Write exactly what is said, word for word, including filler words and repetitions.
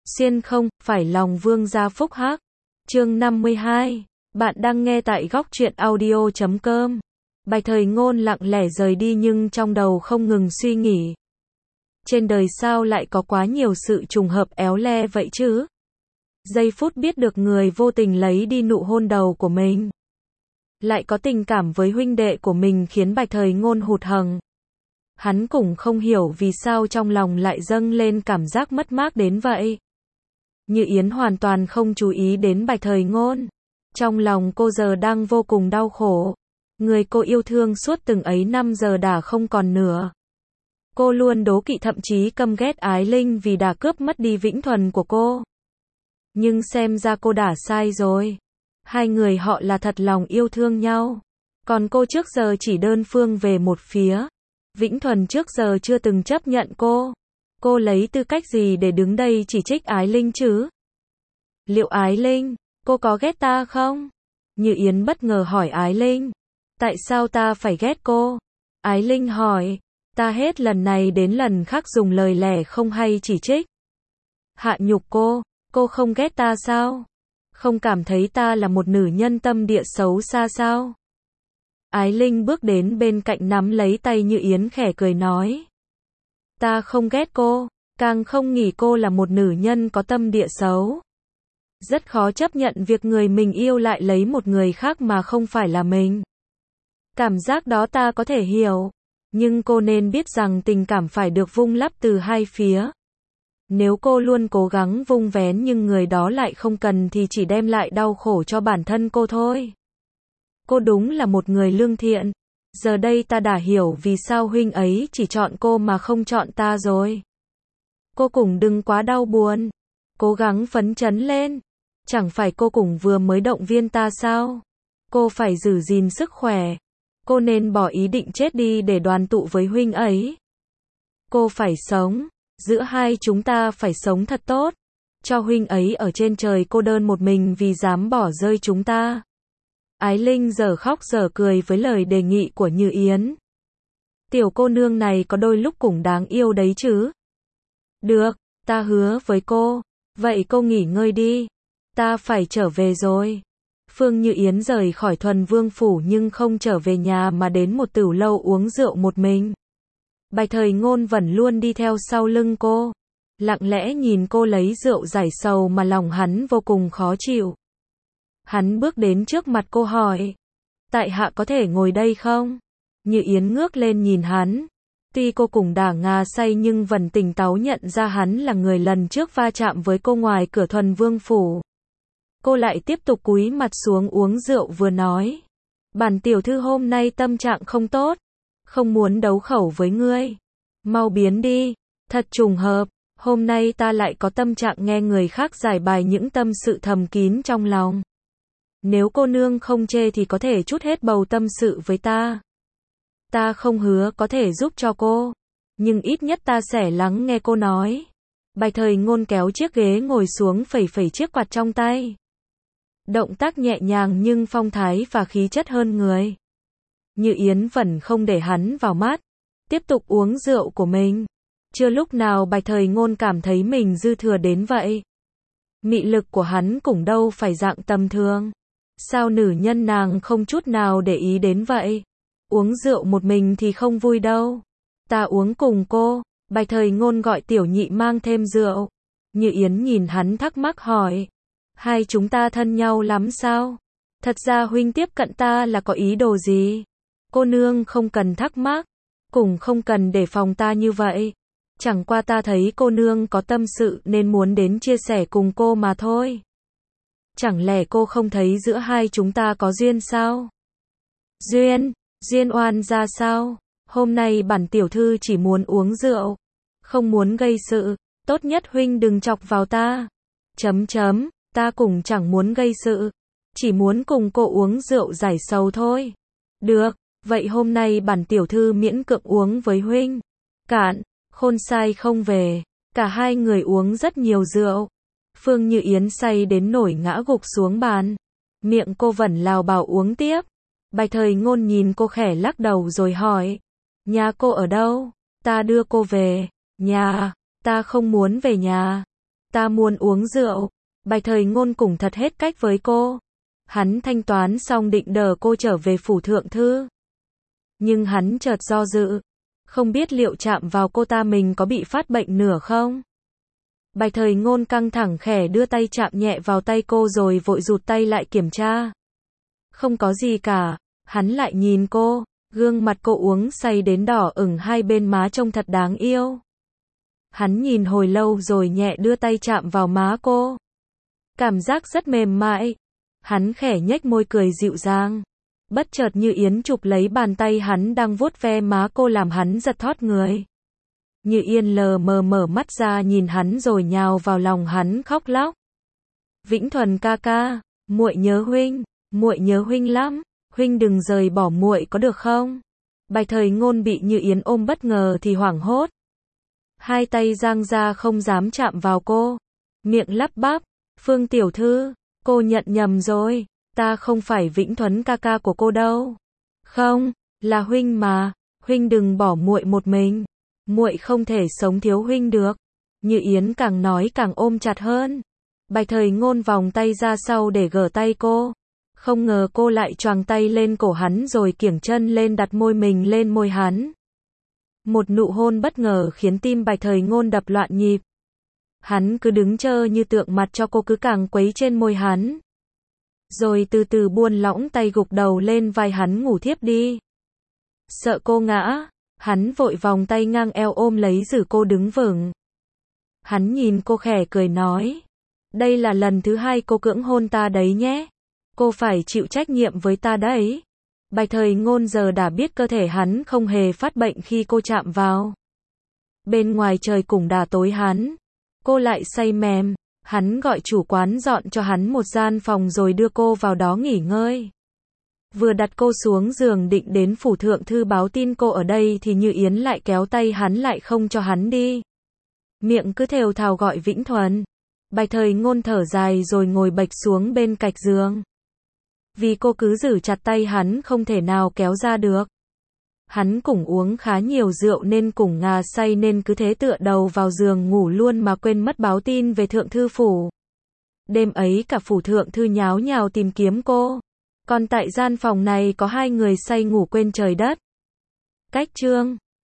Xiên không phải lòng vương gia phúc hắc. Chương năm mươi hai. Bạn đang nghe tại góc truyện audio chấm com. Bạch Thời Ngôn lặng lẽ rời đi nhưng trong đầu không ngừng suy nghĩ. Trên đời sao lại có quá nhiều sự trùng hợp éo le vậy chứ? Giây phút biết được người vô tình lấy đi nụ hôn đầu của mình, lại có tình cảm với huynh đệ của mình khiến Bạch Thời Ngôn hụt hẫng. Hắn cũng không hiểu vì sao trong lòng lại dâng lên cảm giác mất mát đến vậy. Như Yến hoàn toàn không chú ý đến Bạch Thời Ngôn. Trong lòng cô giờ đang vô cùng đau khổ. Người cô yêu thương suốt từng ấy năm giờ đã không còn nữa. Cô luôn đố kỵ thậm chí căm ghét Ái Linh vì đã cướp mất đi Vĩnh Thuần của cô. Nhưng xem ra cô đã sai rồi. Hai người họ là thật lòng yêu thương nhau. Còn cô trước giờ chỉ đơn phương về một phía. Vĩnh Thuần trước giờ chưa từng chấp nhận cô. Cô lấy tư cách gì để đứng đây chỉ trích Ái Linh chứ? Liệu Ái Linh, cô có ghét ta không? Như Yến bất ngờ hỏi Ái Linh. Tại sao ta phải ghét cô? Ái Linh hỏi. Ta hết lần này đến lần khác dùng lời lẽ không hay chỉ trích, hạ nhục cô. Cô không ghét ta sao? Không cảm thấy ta là một nữ nhân tâm địa xấu xa sao? Ái Linh bước đến bên cạnh nắm lấy tay Như Yến khẽ cười nói. Ta không ghét cô, càng không nghĩ cô là một nữ nhân có tâm địa xấu. Rất khó chấp nhận việc người mình yêu lại lấy một người khác mà không phải là mình. Cảm giác đó ta có thể hiểu. Nhưng cô nên biết rằng tình cảm phải được vun đắp từ hai phía. Nếu cô luôn cố gắng vun vén nhưng người đó lại không cần thì chỉ đem lại đau khổ cho bản thân cô thôi. Cô đúng là một người lương thiện. Giờ đây ta đã hiểu vì sao huynh ấy chỉ chọn cô mà không chọn ta rồi. Cô cũng đừng quá đau buồn. Cố gắng phấn chấn lên. Chẳng phải cô cũng vừa mới động viên ta sao? Cô phải giữ gìn sức khỏe. Cô nên bỏ ý định chết đi để đoàn tụ với huynh ấy. Cô phải sống. Giữa hai chúng ta phải sống thật tốt. Cho huynh ấy ở trên trời cô đơn một mình vì dám bỏ rơi chúng ta. Ái Linh giờ khóc giờ cười với lời đề nghị của Như Yến. Tiểu cô nương này có đôi lúc cũng đáng yêu đấy chứ. Được, ta hứa với cô. Vậy cô nghỉ ngơi đi. Ta phải trở về rồi. Phương Như Yến rời khỏi Thuần Vương phủ nhưng không trở về nhà mà đến một tửu lâu uống rượu một mình. Bạch Thời Ngôn vẫn luôn đi theo sau lưng cô. Lặng lẽ nhìn cô lấy rượu giải sầu mà lòng hắn vô cùng khó chịu. Hắn bước đến trước mặt cô hỏi. Tại hạ có thể ngồi đây không? Như Yến ngước lên nhìn hắn. Tuy cô cũng đã ngà say nhưng vẫn tỉnh táo nhận ra hắn là người lần trước va chạm với cô ngoài cửa Thuần Vương phủ. Cô lại tiếp tục cúi mặt xuống uống rượu vừa nói. Bản tiểu thư hôm nay tâm trạng không tốt. Không muốn đấu khẩu với ngươi. Mau biến đi. Thật trùng hợp. Hôm nay ta lại có tâm trạng nghe người khác giải bài những tâm sự thầm kín trong lòng. Nếu cô nương không chê thì có thể trút hết bầu tâm sự với ta. Ta không hứa có thể giúp cho cô. Nhưng ít nhất ta sẽ lắng nghe cô nói. Bạch Thời Ngôn kéo chiếc ghế ngồi xuống phẩy phẩy chiếc quạt trong tay. Động tác nhẹ nhàng nhưng phong thái và khí chất hơn người. Như Yến vẫn không để hắn vào mắt. Tiếp tục uống rượu của mình. Chưa lúc nào Bạch Thời Ngôn cảm thấy mình dư thừa đến vậy. Mị lực của hắn cũng đâu phải dạng tầm thường. Sao nữ nhân nàng không chút nào để ý đến vậy? Uống rượu một mình thì không vui đâu. Ta uống cùng cô. Bạch Thời Ngôn gọi tiểu nhị mang thêm rượu. Như Yến nhìn hắn thắc mắc hỏi. Hai chúng ta thân nhau lắm sao? Thật ra huynh tiếp cận ta là có ý đồ gì? Cô nương không cần thắc mắc. Cũng không cần đề phòng ta như vậy. Chẳng qua ta thấy cô nương có tâm sự nên muốn đến chia sẻ cùng cô mà thôi. Chẳng lẽ cô không thấy giữa hai chúng ta có duyên sao? Duyên? Duyên oan ra sao? Hôm nay bản tiểu thư chỉ muốn uống rượu. Không muốn gây sự. Tốt nhất huynh đừng chọc vào ta. Chấm chấm. Ta cũng chẳng muốn gây sự. Chỉ muốn cùng cô uống rượu giải sầu thôi. Được. Vậy hôm nay bản tiểu thư miễn cưỡng uống với huynh. Cạn. Khôn sai không về. Cả hai người uống rất nhiều rượu. Phương Như Yến say đến nổi ngã gục xuống bàn. Miệng cô vẫn lào bào uống tiếp. Bạch Thời Ngôn nhìn cô khẽ lắc đầu rồi hỏi. Nhà cô ở đâu? Ta đưa cô về. Nhà. Ta không muốn về nhà. Ta muốn uống rượu. Bạch Thời Ngôn cùng thật hết cách với cô. Hắn thanh toán xong định đỡ cô trở về phủ thượng thư. Nhưng hắn chợt do dự. Không biết liệu chạm vào cô ta mình có bị phát bệnh nửa không? Bạch Thời Ngôn căng thẳng khẽ đưa tay chạm nhẹ vào tay cô rồi vội rụt tay lại kiểm tra. Không có gì cả. Hắn lại nhìn cô. Gương mặt cô uống say đến đỏ ửng hai bên má trông thật đáng yêu. Hắn nhìn hồi lâu rồi nhẹ đưa tay chạm vào má cô. Cảm giác rất mềm mại. Hắn khẽ nhếch môi cười dịu dàng. Bất chợt Như Yên chụp lấy bàn tay hắn đang vuốt ve má cô làm hắn giật thót người. Như Yên lờ mờ mở mắt ra nhìn hắn rồi nhào vào lòng hắn khóc lóc. Vĩnh Thuần ca ca, muội nhớ huynh, muội nhớ huynh lắm, huynh đừng rời bỏ muội có được không? Bạch Thời Ngôn bị Như Yên ôm bất ngờ thì hoảng hốt. Hai tay giang ra không dám chạm vào cô. Miệng lắp bắp, Phương tiểu thư, cô nhận nhầm rồi, ta không phải Vĩnh Thuần ca ca của cô đâu. Không, là huynh mà, huynh đừng bỏ muội một mình. Muội không thể sống thiếu huynh được. Như Yến càng nói càng ôm chặt hơn. Bạch Thời Ngôn vòng tay ra sau để gỡ tay cô. Không ngờ cô lại choàng tay lên cổ hắn rồi kiểng chân lên đặt môi mình lên môi hắn. Một nụ hôn bất ngờ khiến tim Bạch Thời Ngôn đập loạn nhịp. Hắn cứ đứng trơ như tượng mặt cho cô cứ càng quấy trên môi hắn. Rồi từ từ buông lỏng tay gục đầu lên vai hắn ngủ thiếp đi. Sợ cô ngã, hắn vội vòng tay ngang eo ôm lấy giữ cô đứng vững. Hắn nhìn cô khẽ cười nói. Đây là lần thứ hai cô cưỡng hôn ta đấy nhé. Cô phải chịu trách nhiệm với ta đấy. Bạch Thời Ngôn giờ đã biết cơ thể hắn không hề phát bệnh khi cô chạm vào. Bên ngoài trời cũng đã tối hắn. Cô lại say mềm. Hắn gọi chủ quán dọn cho hắn một gian phòng rồi đưa cô vào đó nghỉ ngơi. Vừa đặt cô xuống giường định đến phủ thượng thư báo tin cô ở đây thì Như Yến lại kéo tay hắn lại không cho hắn đi. Miệng cứ thều thào gọi Vĩnh Thuần. Bạch Thời Ngôn thở dài rồi ngồi bệch xuống bên cạnh giường. Vì cô cứ giữ chặt tay hắn không thể nào kéo ra được. Hắn cũng uống khá nhiều rượu nên cũng ngà say nên cứ thế tựa đầu vào giường ngủ luôn mà quên mất báo tin về thượng thư phủ. Đêm ấy cả phủ thượng thư nháo nhào tìm kiếm cô. Còn tại gian phòng này có hai người say ngủ quên trời đất. Cách chương